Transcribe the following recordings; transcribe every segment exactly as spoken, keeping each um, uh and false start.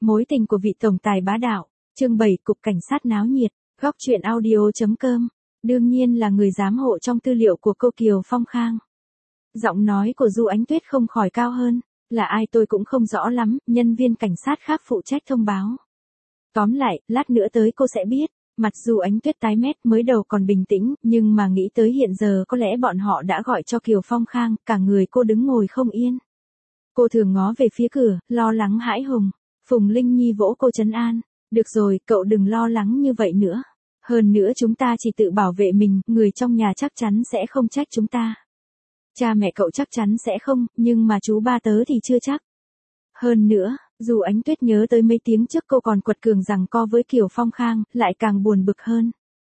Mối tình của vị tổng tài bá đạo, chương bảy cục cảnh sát náo nhiệt, góc truyện audio.com, đương nhiên là người giám hộ trong tư liệu của cô Kiều Phong Khang. Giọng nói của Du Ánh Tuyết không khỏi cao hơn, là ai tôi cũng không rõ lắm, nhân viên cảnh sát khác phụ trách thông báo. Tóm lại, lát nữa tới cô sẽ biết, mặt Du Ánh Tuyết tái mét mới đầu còn bình tĩnh, nhưng mà nghĩ tới hiện giờ có lẽ bọn họ đã gọi cho Kiều Phong Khang, cả người cô đứng ngồi không yên. Cô thường ngó về phía cửa, lo lắng hãi hùng. Phùng Linh Nhi vỗ cô trấn an, được rồi, cậu đừng lo lắng như vậy nữa. Hơn nữa chúng ta chỉ tự bảo vệ mình, người trong nhà chắc chắn sẽ không trách chúng ta. Cha mẹ cậu chắc chắn sẽ không, nhưng mà chú ba tớ thì chưa chắc. Hơn nữa, dù Ánh Tuyết nhớ tới mấy tiếng trước cô còn quật cường rằng co với Kiều Phong Khang, lại càng buồn bực hơn.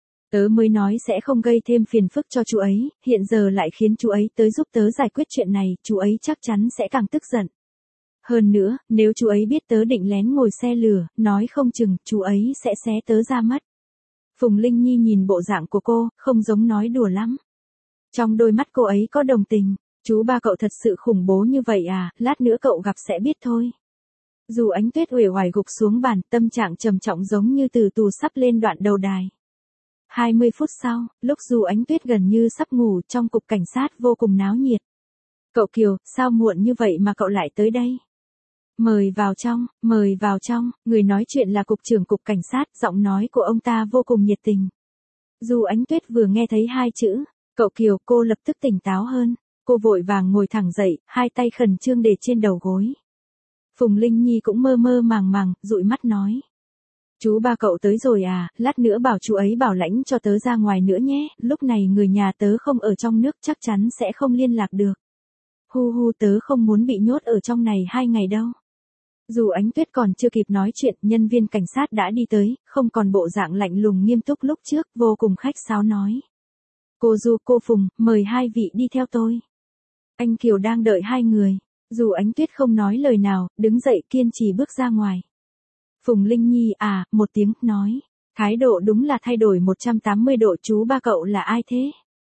Tớ mới nói sẽ không gây thêm phiền phức cho chú ấy, hiện giờ lại khiến chú ấy tới giúp tớ giải quyết chuyện này, chú ấy chắc chắn sẽ càng tức giận. Hơn nữa, nếu chú ấy biết tớ định lén ngồi xe lửa, nói không chừng, chú ấy sẽ xé tớ ra mất. Phùng Linh Nhi nhìn bộ dạng của cô, không giống nói đùa lắm. Trong đôi mắt cô ấy có đồng tình, chú ba cậu thật sự khủng bố như vậy à, lát nữa cậu gặp sẽ biết thôi. Dù Ánh Tuyết uể oải gục xuống bàn, tâm trạng trầm trọng giống như từ tù sắp lên đoạn đầu đài. hai mươi phút sau, lúc Dù Ánh Tuyết gần như sắp ngủ, trong cục cảnh sát vô cùng náo nhiệt. Cậu Kiều, sao muộn như vậy mà cậu lại tới đây? Mời vào trong, mời vào trong, người nói chuyện là cục trưởng cục cảnh sát, giọng nói của ông ta vô cùng nhiệt tình. Dù Ánh Tuyết vừa nghe thấy hai chữ, cậu Kiều, cô lập tức tỉnh táo hơn, cô vội vàng ngồi thẳng dậy, hai tay khẩn trương để trên đầu gối. Phùng Linh Nhi cũng mơ mơ màng màng, dụi mắt nói. Chú ba cậu tới rồi à, lát nữa bảo chú ấy bảo lãnh cho tớ ra ngoài nữa nhé, lúc này người nhà tớ không ở trong nước chắc chắn sẽ không liên lạc được. Hu hu, tớ không muốn bị nhốt ở trong này hai ngày đâu. Dù Ánh Tuyết còn chưa kịp nói chuyện, nhân viên cảnh sát đã đi tới, không còn bộ dạng lạnh lùng nghiêm túc lúc trước, vô cùng khách sáo nói. Cô Du, cô Phùng, mời hai vị đi theo tôi. Anh Kiều đang đợi hai người. Dù Ánh Tuyết không nói lời nào, đứng dậy kiên trì bước ra ngoài. Phùng Linh Nhi à, một tiếng, nói. Thái độ đúng là thay đổi một trăm tám mươi độ, chú ba cậu là ai thế?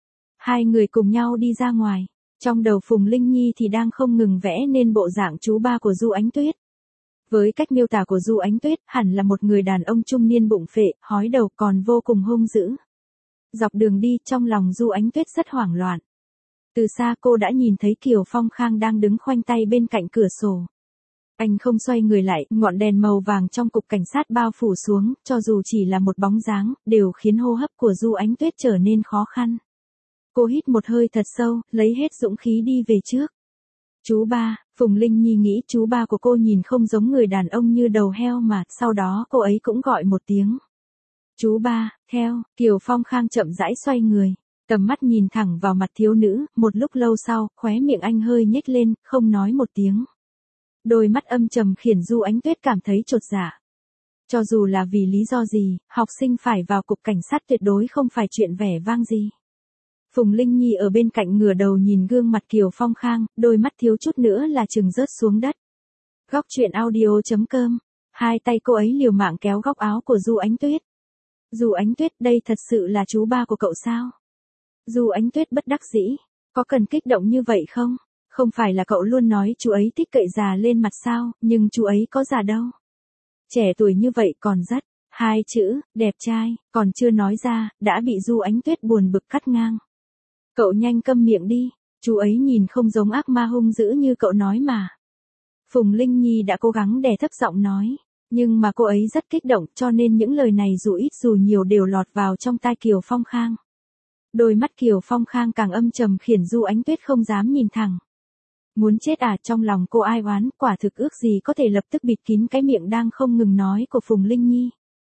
Hai người cùng nhau đi ra ngoài. Trong đầu Phùng Linh Nhi thì đang không ngừng vẽ nên bộ dạng chú ba của Du Ánh Tuyết. Với cách miêu tả của Du Ánh Tuyết, hẳn là một người đàn ông trung niên bụng phệ, hói đầu còn vô cùng hung dữ. Dọc đường đi, trong lòng Du Ánh Tuyết rất hoảng loạn. Từ xa cô đã nhìn thấy Kiều Phong Khang đang đứng khoanh tay bên cạnh cửa sổ. Anh không xoay người lại, ngọn đèn màu vàng trong cục cảnh sát bao phủ xuống, cho dù chỉ là một bóng dáng, đều khiến hô hấp của Du Ánh Tuyết trở nên khó khăn. Cô hít một hơi thật sâu, lấy hết dũng khí đi về trước. Chú ba, Phùng Linh Nhi nghĩ chú ba của cô nhìn không giống người đàn ông như đầu heo mà, sau đó cô ấy cũng gọi một tiếng. Chú ba, theo, Kiều Phong Khang chậm rãi xoay người, tầm mắt nhìn thẳng vào mặt thiếu nữ, một lúc lâu sau, khóe miệng anh hơi nhếch lên, không nói một tiếng. Đôi mắt âm trầm khiến Du Ánh Tuyết cảm thấy chột dạ. Cho dù là vì lý do gì, học sinh phải vào cục cảnh sát tuyệt đối không phải chuyện vẻ vang gì. Phùng Linh Nhi ở bên cạnh ngửa đầu nhìn gương mặt Kiều Phong Khang, đôi mắt thiếu chút nữa là chừng rớt xuống đất. Góc truyện audio.com, hai tay cô ấy liều mạng kéo góc áo của Du Ánh Tuyết. Du Ánh Tuyết, đây thật sự là chú ba của cậu sao? Du Ánh Tuyết bất đắc dĩ, có cần kích động như vậy không? Không phải là cậu luôn nói chú ấy thích cậy già lên mặt sao, nhưng chú ấy có già đâu. Trẻ tuổi như vậy còn rất, hai chữ, đẹp trai, còn chưa nói ra, đã bị Du Ánh Tuyết buồn bực cắt ngang. Cậu nhanh câm miệng đi, chú ấy nhìn không giống ác ma hung dữ như cậu nói mà. Phùng Linh Nhi đã cố gắng đè thấp giọng nói, nhưng mà cô ấy rất kích động cho nên những lời này dù ít dù nhiều đều lọt vào trong tai Kiều Phong Khang. Đôi mắt Kiều Phong Khang càng âm trầm khiến Du Ánh Tuyết không dám nhìn thẳng. Muốn chết à, trong lòng cô ai oán, quả thực ước gì có thể lập tức bịt kín cái miệng đang không ngừng nói của Phùng Linh Nhi.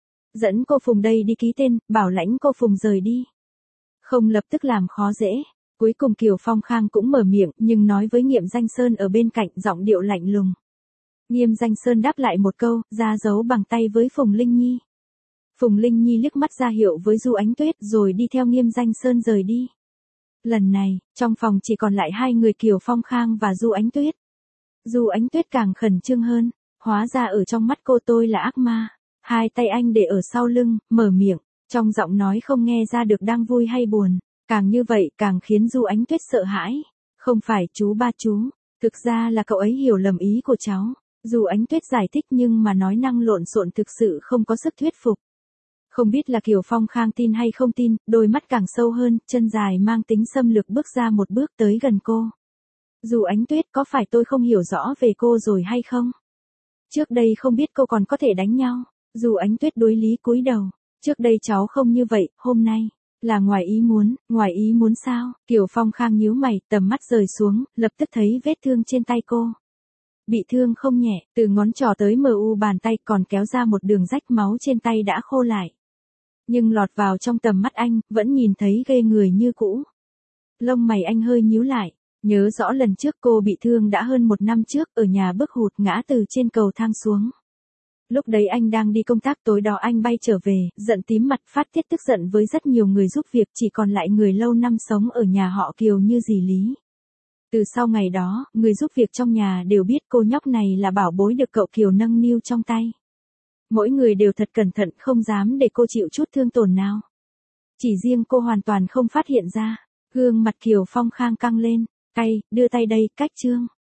Dẫn cô Phùng đây đi ký tên, bảo lãnh cô Phùng rời đi. Không lập tức làm khó dễ. Cuối cùng Kiều Phong Khang cũng mở miệng, nhưng nói với Nghiêm Danh Sơn ở bên cạnh, giọng điệu lạnh lùng. Nghiêm Danh Sơn đáp lại một câu, ra dấu bằng tay với Phùng Linh Nhi. Phùng Linh Nhi liếc mắt ra hiệu với Du Ánh Tuyết rồi đi theo Nghiêm Danh Sơn rời đi. Lần này, trong phòng chỉ còn lại hai người Kiều Phong Khang và Du Ánh Tuyết. Du Ánh Tuyết càng khẩn trương hơn, hóa ra ở trong mắt cô tôi là ác ma. Hai tay anh để ở sau lưng, mở miệng, trong giọng nói không nghe ra được đang vui hay buồn. Càng như vậy càng khiến Du Ánh Tuyết sợ hãi. Không phải chú ba chú, thực ra là cậu ấy hiểu lầm ý của cháu. Dù Ánh Tuyết giải thích nhưng mà nói năng lộn xộn thực sự không có sức thuyết phục. Không biết là Kiều Phong Khang tin hay không tin, đôi mắt càng sâu hơn, chân dài mang tính xâm lược bước ra một bước tới gần cô. Dù Ánh Tuyết, có phải tôi không hiểu rõ về cô rồi hay không? Trước đây không biết cô còn có thể đánh nhau. Dù Ánh Tuyết đối lý cúi đầu. Trước đây cháu không như vậy, hôm nay là ngoài ý muốn. Ngoài ý muốn sao? Kiều Phong Khang nhíu mày, tầm mắt rời xuống, lập tức thấy vết thương trên tay cô. Bị thương không nhẹ, từ ngón trỏ tới mờ u bàn tay còn kéo ra một đường rách máu trên tay đã khô lại. Nhưng lọt vào trong tầm mắt anh, vẫn nhìn thấy ghê người như cũ. Lông mày anh hơi nhíu lại, nhớ rõ lần trước cô bị thương đã hơn một năm trước, ở nhà bước hụt ngã từ trên cầu thang xuống. Lúc đấy anh đang đi công tác, tối đó anh bay trở về, giận tím mặt phát tiết tức giận với rất nhiều người giúp việc, chỉ còn lại người lâu năm sống ở nhà họ Kiều như dì Lý. Từ sau ngày đó, người giúp việc trong nhà đều biết cô nhóc này là bảo bối được cậu Kiều nâng niu trong tay. Mỗi người đều thật cẩn thận, không dám để cô chịu chút thương tổn nào. Chỉ riêng cô hoàn toàn không phát hiện ra. Gương mặt Kiều Phong Khang căng lên. Cay, đưa tay đây, cách trương.